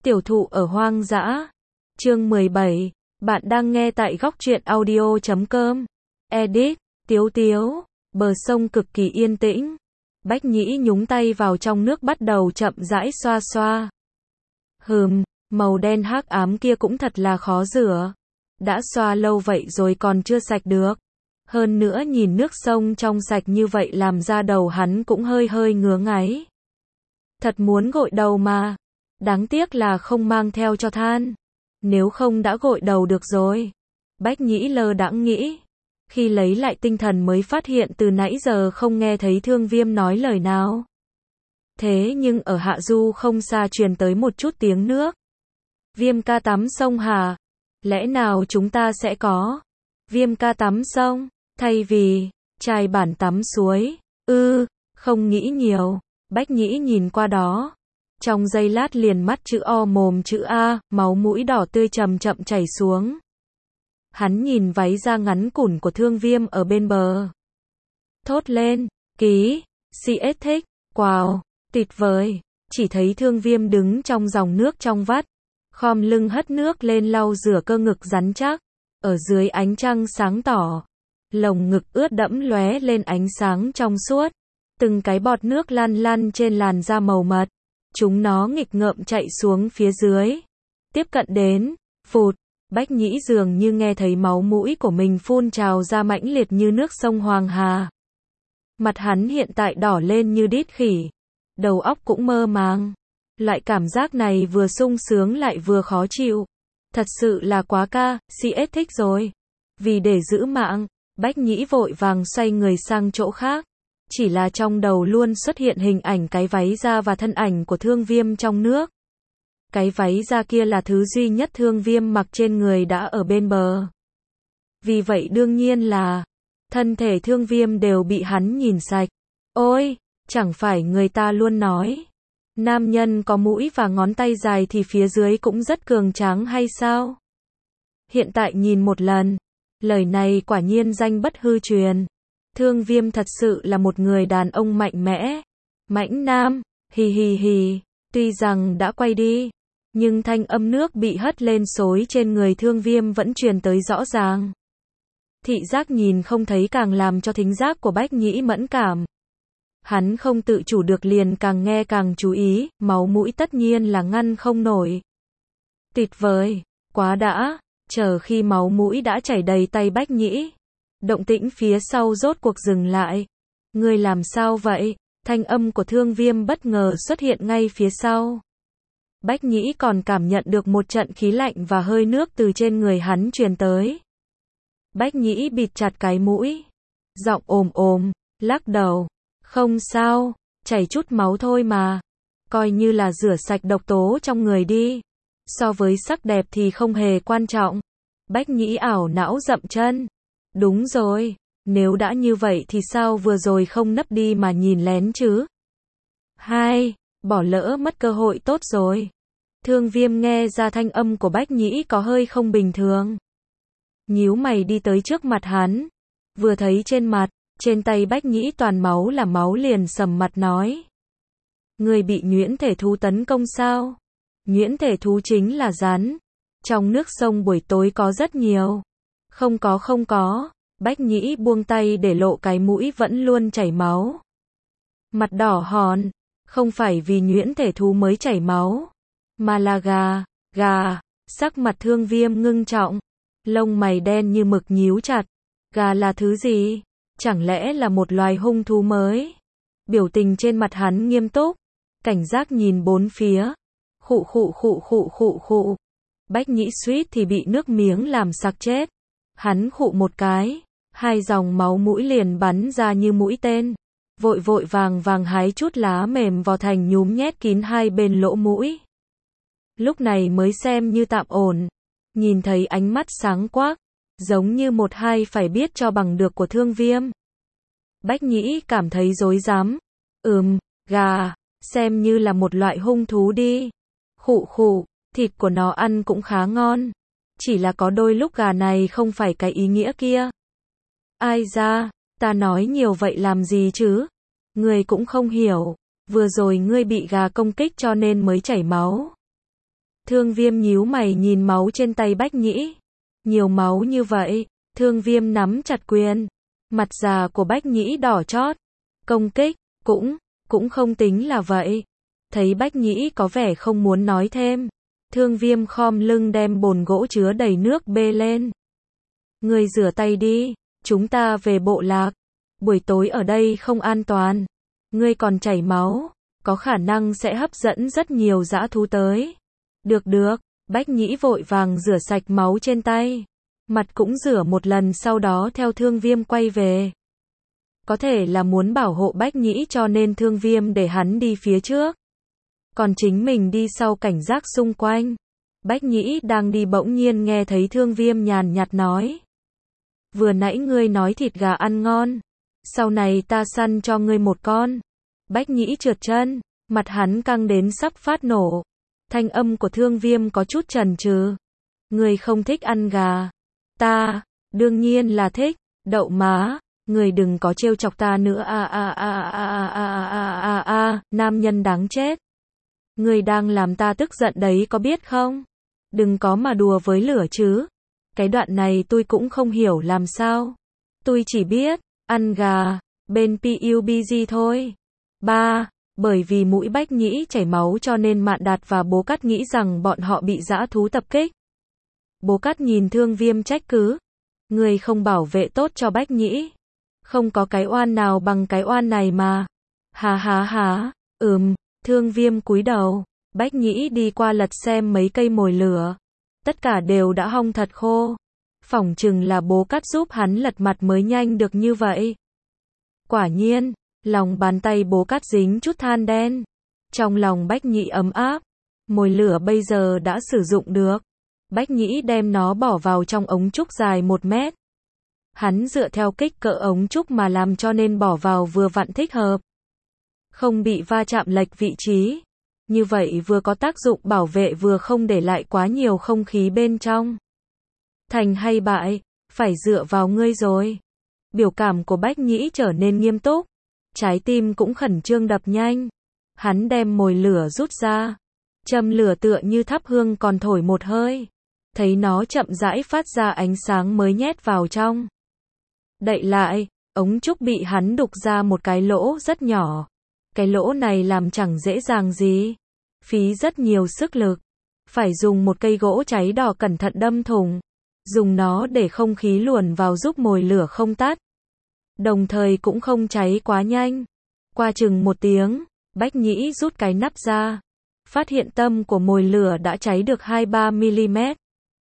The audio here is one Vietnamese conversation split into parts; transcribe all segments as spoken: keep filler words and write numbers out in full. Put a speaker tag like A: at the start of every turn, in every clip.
A: Tiểu thụ ở hoang dã. Chương mười bảy. Bạn đang nghe tại góc truyện audio chấm com. Edit. Tiếu tiếu. Bờ sông cực kỳ yên tĩnh. Bách Nhĩ nhúng tay vào trong nước bắt đầu chậm rãi xoa xoa. Hừm, màu đen hắc ám kia cũng thật là khó rửa. Đã xoa lâu vậy rồi còn chưa sạch được. Hơn nữa nhìn nước sông trong sạch như vậy làm ra đầu hắn cũng hơi hơi ngứa ngáy. Thật muốn gội đầu mà. Đáng tiếc là không mang theo cho than. Nếu không đã gội đầu được rồi. Bách Nhĩ lơ đãng nghĩ. Khi lấy lại tinh thần mới phát hiện từ nãy giờ không nghe thấy Thương Viêm nói lời nào. Thế nhưng ở hạ du không xa truyền tới một chút tiếng nước. Viêm ca tắm sông hả? Lẽ nào chúng ta sẽ có Viêm ca tắm sông, thay vì trai bản tắm suối? Ư, ừ, không nghĩ nhiều. Bách Nhĩ nhìn qua đó. Trong giây lát liền mắt chữ O mồm chữ A, máu mũi đỏ tươi chậm chậm chảy xuống. Hắn nhìn váy da ngắn cũn của Thương Viêm ở bên bờ. Thốt lên, ký, si ết thích, wow, tuyệt vời. Chỉ thấy Thương Viêm đứng trong dòng nước trong vắt. Khom lưng hất nước lên lau rửa cơ ngực rắn chắc. Ở dưới ánh trăng sáng tỏ. Lồng ngực ướt đẫm lóe lên ánh sáng trong suốt. Từng cái bọt nước lăn lăn trên làn da màu mật. Chúng nó nghịch ngợm chạy xuống phía dưới. Tiếp cận đến, phụt. Bách Nhĩ dường như nghe thấy máu mũi của mình phun trào ra mãnh liệt như nước sông Hoàng Hà. Mặt hắn hiện tại đỏ lên như đít khỉ. Đầu óc cũng mơ màng. Loại cảm giác này vừa sung sướng lại vừa khó chịu. Thật sự là quá ca, si ết thích rồi. Vì để giữ mạng, Bách Nhĩ vội vàng xoay người sang chỗ khác. Chỉ là trong đầu luôn xuất hiện hình ảnh cái váy da và thân ảnh của Thương Viêm trong nước. Cái váy da kia là thứ duy nhất Thương Viêm mặc trên người đã ở bên bờ. Vì vậy đương nhiên là thân thể Thương Viêm đều bị hắn nhìn sạch. Ôi, chẳng phải người ta luôn nói nam nhân có mũi và ngón tay dài thì phía dưới cũng rất cường tráng hay sao? Hiện tại nhìn một lần, lời này quả nhiên danh bất hư truyền. Thương Viêm thật sự là một người đàn ông mạnh mẽ, mãnh nam, hì hì hì. Tuy rằng đã quay đi, nhưng thanh âm nước bị hất lên xối trên người Thương Viêm vẫn truyền tới rõ ràng. Thị giác nhìn không thấy càng làm cho thính giác của Bách Nhĩ mẫn cảm. Hắn không tự chủ được liền càng nghe càng chú ý, máu mũi tất nhiên là ngăn không nổi. Tuyệt vời, quá đã, chờ khi máu mũi đã chảy đầy tay Bách Nhĩ. Động tĩnh phía sau rốt cuộc dừng lại. Ngươi làm sao vậy? Thanh âm của Thương Viêm bất ngờ xuất hiện ngay phía sau. Bách Nhĩ còn cảm nhận được một trận khí lạnh và hơi nước từ trên người hắn truyền tới. Bách Nhĩ bịt chặt cái mũi. Giọng ồm ồm, lắc đầu. Không sao, chảy chút máu thôi mà. Coi như là rửa sạch độc tố trong người đi. So với sắc đẹp thì không hề quan trọng. Bách Nhĩ ảo não dậm chân. Đúng rồi, nếu đã như vậy thì sao vừa rồi không nấp đi mà nhìn lén chứ? Hai, bỏ lỡ mất cơ hội tốt rồi. Thương Viêm nghe ra thanh âm của Bách Nhĩ có hơi không bình thường. Nhíu mày đi tới trước mặt hắn. Vừa thấy trên mặt, trên tay Bách Nhĩ toàn máu là máu liền sầm mặt nói. Người bị nhuyễn thể thú tấn công sao? Nhuyễn thể thú chính là rắn. Trong nước sông buổi tối có rất nhiều. Không có không có. Bách Nhĩ buông tay để lộ cái mũi vẫn luôn chảy máu. Mặt đỏ hòn. Không phải vì nhuyễn thể thú mới chảy máu. Mà là gà, gà. Sắc mặt Thương Viêm ngưng trọng. Lông mày đen như mực nhíu chặt. Gà là thứ gì? Chẳng lẽ là một loài hung thú mới? Biểu tình trên mặt hắn nghiêm túc. Cảnh giác nhìn bốn phía. Khụ khụ khụ khụ khụ khụ. Bách Nhĩ suýt thì bị nước miếng làm sặc chết. Hắn khụ một cái. Hai dòng máu mũi liền bắn ra như mũi tên. Vội vội vàng vàng hái chút lá mềm vào thành nhúm nhét kín hai bên lỗ mũi. Lúc này mới xem như tạm ổn. Nhìn thấy ánh mắt sáng quắc. Giống như một hai phải biết cho bằng được của Thương Viêm. Bách Nhĩ cảm thấy rối rắm. Ừm, gà, xem như là một loại hung thú đi. Khụ khụ, thịt của nó ăn cũng khá ngon. Chỉ là có đôi lúc gà này không phải cái ý nghĩa kia. Ai ra, ta nói nhiều vậy làm gì chứ? Ngươi cũng không hiểu. Vừa rồi ngươi bị gà công kích cho nên mới chảy máu. Thương Viêm nhíu mày nhìn máu trên tay Bách Nhĩ. Nhiều máu như vậy, Thương Viêm nắm chặt quyền. Mặt già của Bách Nhĩ đỏ chót. Công kích, cũng, cũng không tính là vậy. Thấy Bách Nhĩ có vẻ không muốn nói thêm. Thương Viêm khom lưng đem bồn gỗ chứa đầy nước bê lên. Ngươi rửa tay đi, chúng ta về bộ lạc. Buổi tối ở đây không an toàn. Ngươi còn chảy máu, có khả năng sẽ hấp dẫn rất nhiều dã thú tới. Được được, Bách Nhĩ vội vàng rửa sạch máu trên tay. Mặt cũng rửa một lần sau đó theo Thương Viêm quay về. Có thể là muốn bảo hộ Bách Nhĩ cho nên Thương Viêm để hắn đi phía trước. Còn chính mình đi sau cảnh giác xung quanh. Bách Nhĩ đang đi bỗng nhiên nghe thấy Thương Viêm nhàn nhạt nói. Vừa nãy ngươi nói thịt gà ăn ngon. Sau này ta săn cho ngươi một con. Bách Nhĩ trượt chân, mặt hắn căng đến sắp phát nổ. Thanh âm của Thương Viêm có chút chần chừ. Ngươi không thích ăn gà. Ta, đương nhiên là thích. Đậu má, ngươi đừng có trêu chọc ta nữa a a a a a a a a, nam nhân đáng chết. Ngươi đang làm ta tức giận đấy có biết không? Đừng có mà đùa với lửa chứ. Cái đoạn này tôi cũng không hiểu làm sao. Tôi chỉ biết, ăn gà, bên pê u bê giê thôi. Ba, bởi vì mũi Bách Nhĩ chảy máu cho nên Mạn Đạt và Bố Cát nghĩ rằng bọn họ bị dã thú tập kích. Bố Cát nhìn Thương Viêm trách cứ. Người không bảo vệ tốt cho Bách Nhĩ. Không có cái oan nào bằng cái oan này mà. Hà hà hà, ừm, Thương Viêm cúi đầu. Bách Nhĩ đi qua lật xem mấy cây mồi lửa. Tất cả đều đã hong thật khô. Phỏng chừng là Bố Cát giúp hắn lật mặt mới nhanh được như vậy. Quả nhiên, lòng bàn tay Bố Cát dính chút than đen. Trong lòng Bách Nhĩ ấm áp. Mồi lửa bây giờ đã sử dụng được. Bách Nhĩ đem nó bỏ vào trong ống trúc dài một mét. Hắn dựa theo kích cỡ ống trúc mà làm cho nên bỏ vào vừa vặn thích hợp. Không bị va chạm lệch vị trí. Như vậy vừa có tác dụng bảo vệ vừa không để lại quá nhiều không khí bên trong. Thành hay bại, phải dựa vào ngươi rồi. Biểu cảm của Bách Nhĩ trở nên nghiêm túc. Trái tim cũng khẩn trương đập nhanh. Hắn đem mồi lửa rút ra. Châm lửa tựa như thắp hương còn thổi một hơi. Thấy nó chậm rãi phát ra ánh sáng mới nhét vào trong. Đậy lại, ống trúc bị hắn đục ra một cái lỗ rất nhỏ. Cái lỗ này làm chẳng dễ dàng gì. Phí rất nhiều sức lực. Phải dùng một cây gỗ cháy đỏ cẩn thận đâm thủng. Dùng nó để không khí luồn vào giúp mồi lửa không tắt. Đồng thời cũng không cháy quá nhanh. Qua chừng một tiếng, Bách Nhĩ rút cái nắp ra. Phát hiện tâm của mồi lửa đã cháy được hai ba mi-li-mét.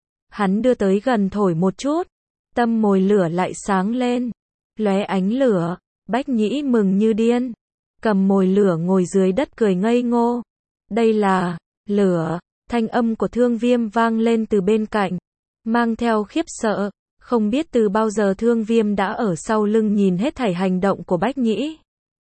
A: Hắn đưa tới gần thổi một chút. Tâm mồi lửa lại sáng lên. Lóe ánh lửa. Bách Nhĩ mừng như điên. Cầm mồi lửa ngồi dưới đất cười ngây ngô. Đây là lửa. Thanh âm của Thương Viêm vang lên từ bên cạnh. Mang theo khiếp sợ. Không biết từ bao giờ Thương Viêm đã ở sau lưng nhìn hết thảy hành động của Bách Nhĩ.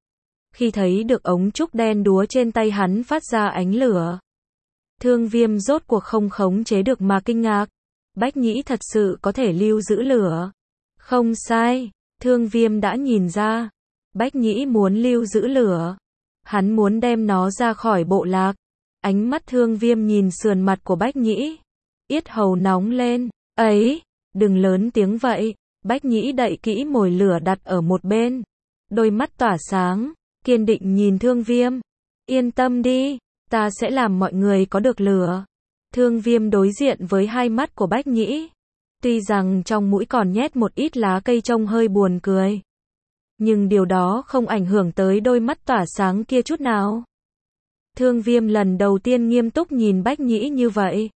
A: Khi thấy được ống trúc đen đúa trên tay hắn phát ra ánh lửa. Thương Viêm rốt cuộc không khống chế được mà kinh ngạc. Bách Nhĩ thật sự có thể lưu giữ lửa. Không sai, Thương Viêm đã nhìn ra. Bách Nhĩ muốn lưu giữ lửa. Hắn muốn đem nó ra khỏi bộ lạc. Ánh mắt Thương Viêm nhìn sườn mặt của Bách Nhĩ. Yết hầu nóng lên. Ấy, đừng lớn tiếng vậy. Bách Nhĩ đậy kỹ mồi lửa đặt ở một bên. Đôi mắt tỏa sáng, kiên định nhìn Thương Viêm. Yên tâm đi, ta sẽ làm mọi người có được lửa. Thương Viêm đối diện với hai mắt của Bách Nhĩ. Tuy rằng trong mũi còn nhét một ít lá cây trông hơi buồn cười. Nhưng điều đó không ảnh hưởng tới đôi mắt tỏa sáng kia chút nào. Thương Viêm lần đầu tiên nghiêm túc nhìn Bách Nhĩ như vậy.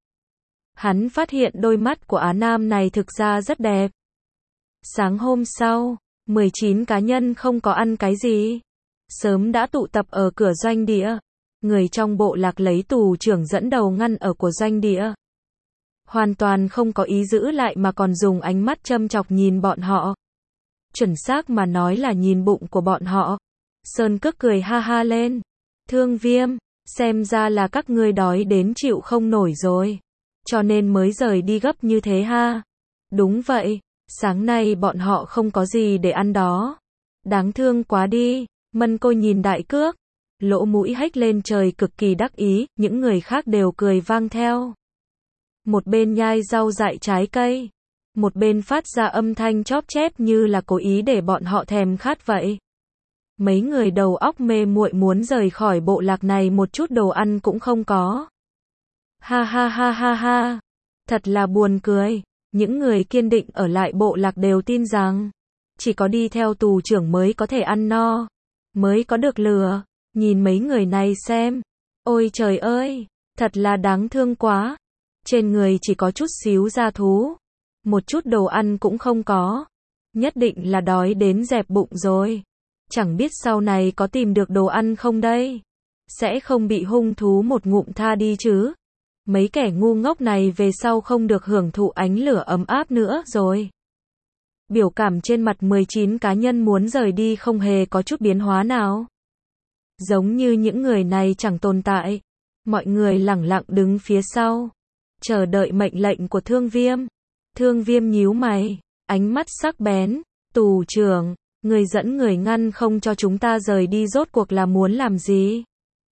A: Hắn phát hiện đôi mắt của Á Nam này thực ra rất đẹp. Sáng hôm sau, mười chín cá nhân không có ăn cái gì. Sớm đã tụ tập ở cửa doanh địa. Người trong bộ lạc lấy tù trưởng dẫn đầu ngăn ở của doanh địa. Hoàn toàn không có ý giữ lại mà còn dùng ánh mắt châm chọc nhìn bọn họ. Chuẩn xác mà nói là nhìn bụng của bọn họ. Sơn Cước cười ha ha lên. Thương Viêm, xem ra là các ngươi đói đến chịu không nổi rồi. Cho nên mới rời đi gấp như thế ha. Đúng vậy, sáng nay bọn họ không có gì để ăn đó. Đáng thương quá đi. Mân Cô nhìn Đại Cước. lỗ mũi hếch lên trời cực kỳ đắc ý, những người khác đều cười vang theo. Một bên nhai rau dại trái cây, một bên phát ra âm thanh chóp chép như là cố ý để bọn họ thèm khát vậy. Mấy người đầu óc mê muội muốn rời khỏi bộ lạc này một chút đồ ăn cũng không có. Ha ha ha ha ha, thật là buồn cười. Những người kiên định ở lại bộ lạc đều tin rằng chỉ có đi theo tù trưởng mới có thể ăn no, mới có được lừa. Nhìn mấy người này xem, ôi trời ơi, thật là đáng thương quá. Trên người chỉ có chút xíu da thú, một chút đồ ăn cũng không có, nhất định là đói đến dẹp bụng rồi. Chẳng biết sau này có tìm được đồ ăn không đây? Sẽ không bị hung thú một ngụm tha đi chứ? Mấy kẻ ngu ngốc này về sau không được hưởng thụ ánh lửa ấm áp nữa rồi. Biểu cảm trên mặt mười chín cá nhân muốn rời đi không hề có chút biến hóa nào. Giống như những người này chẳng tồn tại. Mọi người lẳng lặng đứng phía sau, chờ đợi mệnh lệnh của Thương Viêm. Thương Viêm nhíu mày, ánh mắt sắc bén. Tù trưởng, người dẫn người ngăn không cho chúng ta rời đi rốt cuộc là muốn làm gì?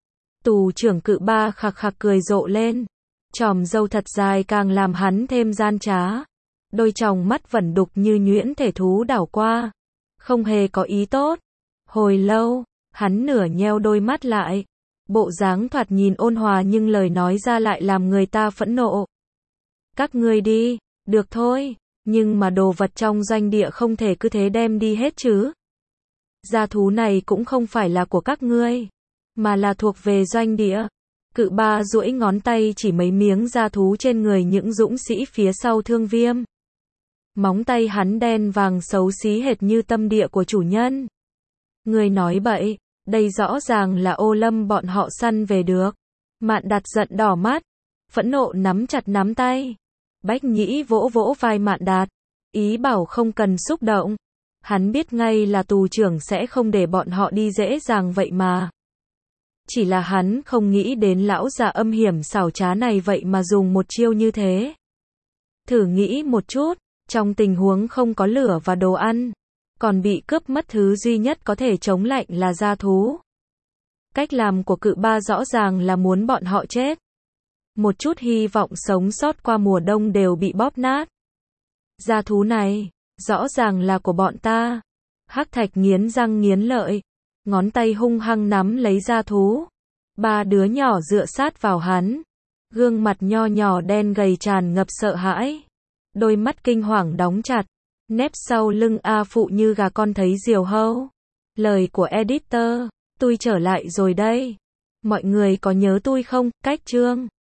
A: Tù trưởng Cự Ba khạc khạc cười rộ lên. Chòm râu thật dài càng làm hắn thêm gian trá. Đôi tròng mắt vẩn đục như nhuyễn thể thú đảo qua. Không hề có ý tốt. Hồi lâu, hắn nửa nheo đôi mắt lại. Bộ dáng thoạt nhìn ôn hòa nhưng lời nói ra lại làm người ta phẫn nộ. Các ngươi đi, được thôi, nhưng mà đồ vật trong doanh địa không thể cứ thế đem đi hết chứ. Gia thú này cũng không phải là của các ngươi, mà là thuộc về doanh địa. Cự Ba duỗi ngón tay chỉ mấy miếng da thú trên người những dũng sĩ phía sau Thương Viêm. Móng tay hắn đen vàng xấu xí hệt như tâm địa của chủ nhân. Người nói bậy, đây rõ ràng là Ô Lâm bọn họ săn về được. Mạn Đạt giận đỏ mắt, phẫn nộ nắm chặt nắm tay. Bách Nhĩ vỗ vỗ vai Mạn Đạt, ý bảo không cần xúc động. Hắn biết ngay là tù trưởng sẽ không để bọn họ đi dễ dàng vậy mà. Chỉ là hắn không nghĩ đến lão già âm hiểm xảo trá này vậy mà dùng một chiêu như thế. Thử nghĩ một chút, trong tình huống không có lửa và đồ ăn, còn bị cướp mất thứ duy nhất có thể chống lạnh là da thú. Cách làm của Cự Ba rõ ràng là muốn bọn họ chết. Một chút hy vọng sống sót qua mùa đông đều bị bóp nát. Da thú này, rõ ràng là của bọn ta. Hắc Thạch nghiến răng nghiến lợi, ngón tay hung hăng nắm lấy da thú. Ba đứa nhỏ dựa sát vào hắn, gương mặt nho nhỏ đen gầy tràn ngập sợ hãi, đôi mắt kinh hoàng đóng chặt, nép sau lưng A Phụ như gà con thấy diều hâu. Lời của editor, tôi trở lại rồi đây. Mọi người có nhớ tôi không? Cách chương